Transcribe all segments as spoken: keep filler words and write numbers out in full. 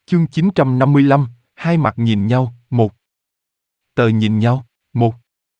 Chương chín trăm năm mươi lăm, hai mặt nhìn nhau, một. Tờ nhìn nhau, một.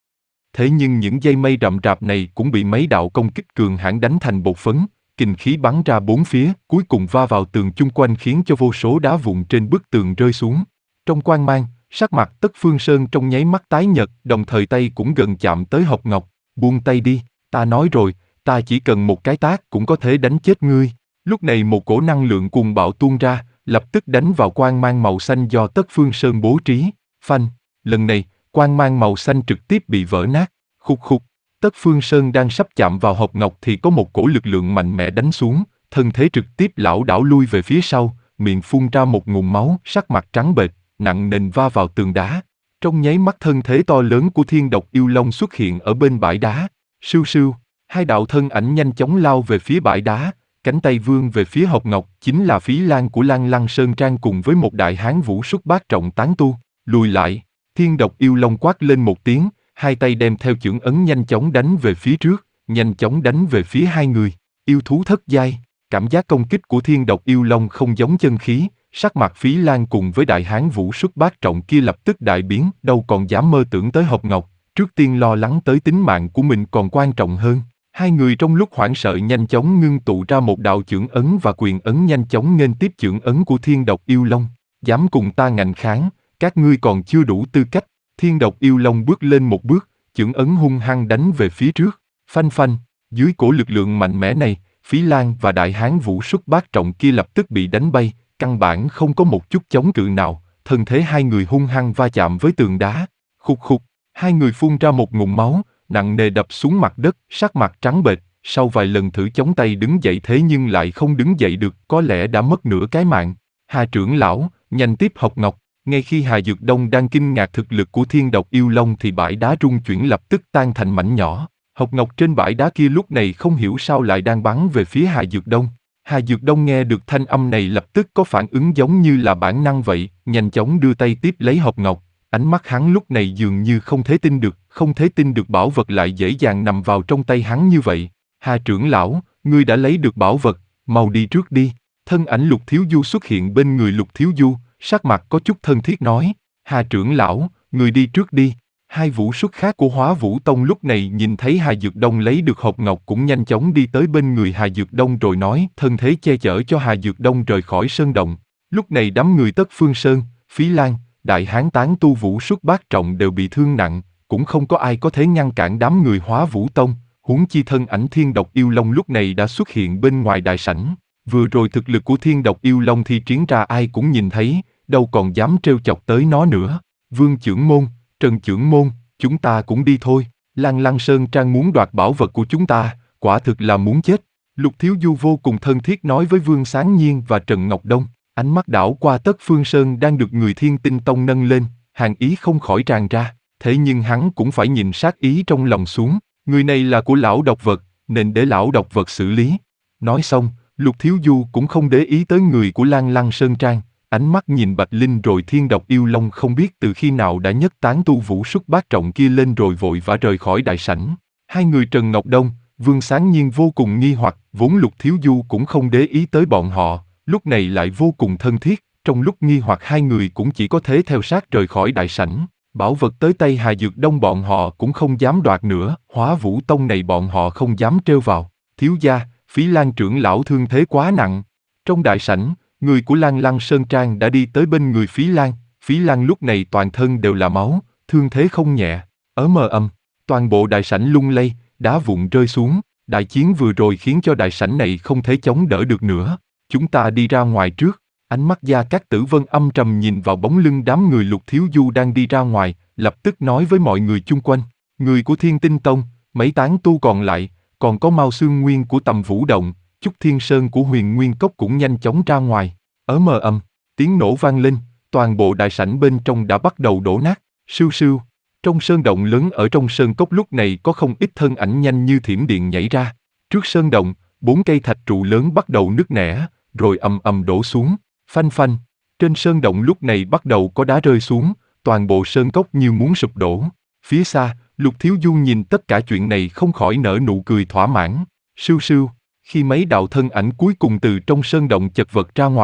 Thế nhưng những dây mây rậm rạp này cũng bị mấy đạo công kích cường hãn đánh thành bột phấn, kình khí bắn ra bốn phía, cuối cùng va vào tường chung quanh khiến cho vô số đá vụn trên bức tường rơi xuống. Trong quang mang, sắc mặt Tất Phương Sơn trong nháy mắt tái nhợt, đồng thời tay cũng gần chạm tới hộp ngọc. Buông tay đi, ta nói rồi, ta chỉ cần một cái tát cũng có thể đánh chết ngươi. Lúc này một cổ năng lượng cuồng bạo tuôn ra, lập tức đánh vào quang mang màu xanh do Tất Phương Sơn bố trí. Phanh, lần này, quang mang màu xanh trực tiếp bị vỡ nát. Khục khục, Tất Phương Sơn đang sắp chạm vào hộp ngọc thì có một cổ lực lượng mạnh mẽ đánh xuống, thân thế trực tiếp lảo đảo lui về phía sau, miệng phun ra một ngụm máu, sắc mặt trắng bệch, nặng nề va vào tường đá. Trong nháy mắt thân thế to lớn của Thiên Độc Yêu Long xuất hiện ở bên bãi đá. Sưu sưu, hai đạo thân ảnh nhanh chóng lao về phía bãi đá, cánh tay vươn về phía hộp ngọc, chính là Phí Lan của Lang Lăng Sơn Trang cùng với một đại hán vũ xuất bát trọng tán tu. Lùi lại, Thiên Độc Yêu Long quát lên một tiếng, hai tay đem theo chưởng ấn nhanh chóng đánh về phía trước, nhanh chóng đánh về phía hai người. Yêu thú thất giai, cảm giác công kích của Thiên Độc Yêu Long không giống chân khí, sắc mặt Phí Lan cùng với đại hán vũ xuất bát trọng kia lập tức đại biến, đâu còn dám mơ tưởng tới hộp ngọc, trước tiên lo lắng tới tính mạng của mình còn quan trọng hơn. Hai người trong lúc hoảng sợ nhanh chóng ngưng tụ ra một đạo chưởng ấn và quyền ấn nhanh chóng nghênh tiếp chưởng ấn của Thiên Độc Yêu Long. Dám cùng ta ngạnh kháng, các ngươi còn chưa đủ tư cách. Thiên Độc Yêu Long bước lên một bước, chưởng ấn hung hăng đánh về phía trước. Phanh phanh, dưới cổ lực lượng mạnh mẽ này, Phí Lan và đại hán vũ xuất bát trọng kia lập tức bị đánh bay, căn bản không có một chút chống cự nào, thân thế hai người hung hăng va chạm với tường đá. Khục khục, hai người phun ra một ngụm máu, nặng nề đập xuống mặt đất, sắc mặt trắng bệch, sau vài lần thử chống tay đứng dậy thế nhưng lại không đứng dậy được, có lẽ đã mất nửa cái mạng. Hà trưởng lão, nhanh tiếp hộp ngọc. Ngay khi Hà Dược Đông đang kinh ngạc thực lực của Thiên Độc Yêu Long thì bãi đá rung chuyển lập tức tan thành mảnh nhỏ. Hộp ngọc trên bãi đá kia lúc này không hiểu sao lại đang bắn về phía Hà Dược Đông. Hà Dược Đông nghe được thanh âm này lập tức có phản ứng giống như là bản năng vậy, nhanh chóng đưa tay tiếp lấy hộp ngọc. Ánh mắt hắn lúc này dường như không thể tin được, không thể tin được bảo vật lại dễ dàng nằm vào trong tay hắn như vậy. Hà trưởng lão, ngươi đã lấy được bảo vật, mau đi trước đi. Thân ảnh Lục Thiếu Du xuất hiện bên người Lục Thiếu Du, sắc mặt có chút thân thiết nói, Hà trưởng lão, người đi trước đi. Hai vũ xuất khác của Hóa Vũ Tông lúc này nhìn thấy Hà Dược Đông lấy được hộp ngọc cũng nhanh chóng đi tới bên người Hà Dược Đông rồi nói thân thế che chở cho Hà Dược Đông rời khỏi sơn động. Lúc này đám người Tất Phương Sơn, Phí Lan, đại hán tán tu vũ xuất bát trọng đều bị thương nặng, cũng không có ai có thể ngăn cản đám người Hóa Vũ Tông, huống chi thân ảnh Thiên Độc Yêu Long lúc này đã xuất hiện bên ngoài đại sảnh. Vừa rồi thực lực của Thiên Độc Yêu Long thi triển ra ai cũng nhìn thấy, đâu còn dám trêu chọc tới nó nữa. Vương Chưởng Môn, Trần Chưởng Môn, chúng ta cũng đi thôi. Lang Lăng Sơn Trang muốn đoạt bảo vật của chúng ta, quả thực là muốn chết. Lục Thiếu Du vô cùng thân thiết nói với Vương Sáng Nhiên và Trần Ngọc Đông. Ánh mắt đảo qua Tất Phương Sơn đang được người Thiên Tinh Tông nâng lên, hàn ý không khỏi tràn ra. Thế nhưng hắn cũng phải nhìn sát ý trong lòng xuống. Người này là của lão độc vật, nên để lão độc vật xử lý. Nói xong, Lục Thiếu Du cũng không để ý tới người của Lang Lăng Sơn Trang. Ánh mắt nhìn Bạch Linh rồi Thiên Độc Yêu Long không biết từ khi nào đã nhấc tán tu vũ xuất bát trọng kia lên rồi vội vã rời khỏi đại sảnh. Hai người Trần Ngọc Đông, Vương Sáng Nhiên vô cùng nghi hoặc, vốn Lục Thiếu Du cũng không để ý tới bọn họ, lúc này lại vô cùng thân thiết, trong lúc nghi hoặc hai người cũng chỉ có thể theo sát rời khỏi đại sảnh. Bảo vật tới tay Hà Dược Đông bọn họ cũng không dám đoạt nữa, Hóa Vũ Tông này bọn họ không dám trêu vào. Thiếu gia, Phí Lan trưởng lão thương thế quá nặng. Trong đại sảnh, người của Lang Lăng Sơn Trang đã đi tới bên người Phí Lan. Phí Lan lúc này toàn thân đều là máu, thương thế không nhẹ. Ở mờ âm, toàn bộ đại sảnh lung lay, đá vụn rơi xuống. Đại chiến vừa rồi khiến cho đại sảnh này không thể chống đỡ được nữa. Chúng ta đi ra ngoài trước. Ánh mắt Gia Cát Tử Vân âm trầm nhìn vào bóng lưng đám người Lục Thiếu Du đang đi ra ngoài, lập tức nói với mọi người chung quanh. Người của Thiên Tinh Tông, mấy tán tu còn lại, còn có Mao Xương Nguyên của Tầm Vũ Động, Chúc Thiên Sơn của Huyền Nguyên Cốc cũng nhanh chóng ra ngoài. Ở mờ âm, tiếng nổ vang lên, toàn bộ đại sảnh bên trong đã bắt đầu đổ nát. Sưu sưu, trong sơn động lớn ở trong sơn cốc lúc này có không ít thân ảnh nhanh như thiểm điện nhảy ra. Trước sơn động, bốn cây thạch trụ lớn bắt đầu nứt nẻ, rồi ầm ầm đổ xuống. Phanh phanh, trên sơn động lúc này bắt đầu có đá rơi xuống, toàn bộ sơn cốc như muốn sụp đổ. Phía xa, Lục Thiếu Du nhìn tất cả chuyện này không khỏi nở nụ cười thỏa mãn. Sưu sưu, khi mấy đạo thân ảnh cuối cùng từ trong sơn động chật vật ra ngoài,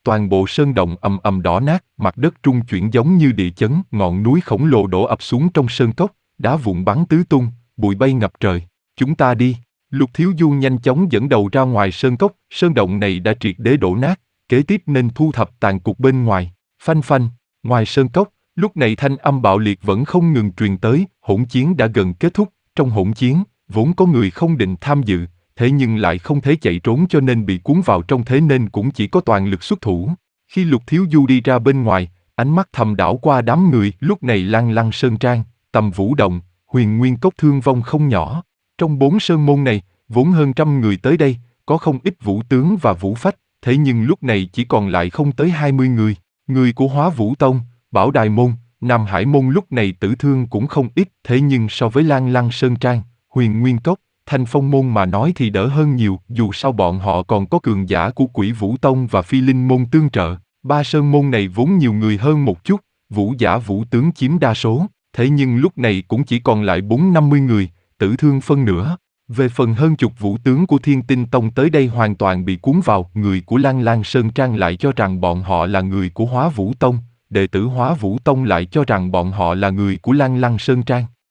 Toàn bộ sơn động ầm ầm đổ nát, mặt đất trung chuyển giống như địa chấn, ngọn núi khổng lồ đổ ập xuống trong sơn cốc, đá vụn bắn tứ tung, bụi bay ngập trời. Chúng ta đi. Lục Thiếu Du nhanh chóng dẫn đầu ra ngoài sơn cốc, sơn động này đã triệt để đổ nát, kế tiếp nên thu thập tàn cục bên ngoài. Phanh phanh, ngoài sơn cốc, lúc này thanh âm bạo liệt vẫn không ngừng truyền tới, hỗn chiến đã gần kết thúc. Trong hỗn chiến, vốn có người không định tham dự, thế nhưng lại không thể chạy trốn cho nên bị cuốn vào trong, thế nên cũng chỉ có toàn lực xuất thủ. Khi Lục Thiếu Du đi ra bên ngoài, ánh mắt thầm đảo qua đám người, lúc này Lan Lăng Sơn Trang, Tầm Vũ Động, Huyền Nguyên Cốc thương vong không nhỏ. Trong bốn sơn môn này, vốn hơn trăm người tới đây, có không ít vũ tướng và vũ phách, thế nhưng lúc này chỉ còn lại không tới hai mươi người. Người của Hóa Vũ Tông, Bảo Đài Môn, Nam Hải Môn lúc này tử thương cũng không ít, thế nhưng so với Lan Lăng Sơn Trang, Huyền Nguyên Cốc, Thanh Phong Môn mà nói thì đỡ hơn nhiều, dù sao bọn họ còn có cường giả của Quỷ Vũ Tông và Phi Linh Môn tương trợ. Ba sơn môn này vốn nhiều người hơn một chút, vũ giả vũ tướng chiếm đa số, thế nhưng lúc này cũng chỉ còn lại bốn năm mươi người, tử thương phân nửa. Về phần hơn chục vũ tướng của Thiên Tinh Tông tới đây hoàn toàn bị cuốn vào, người của Lan Lan Sơn Trang lại cho rằng bọn họ là người của Hóa Vũ Tông, đệ tử Hóa Vũ Tông lại cho rằng bọn họ là người của Lan Lan Sơn Trang.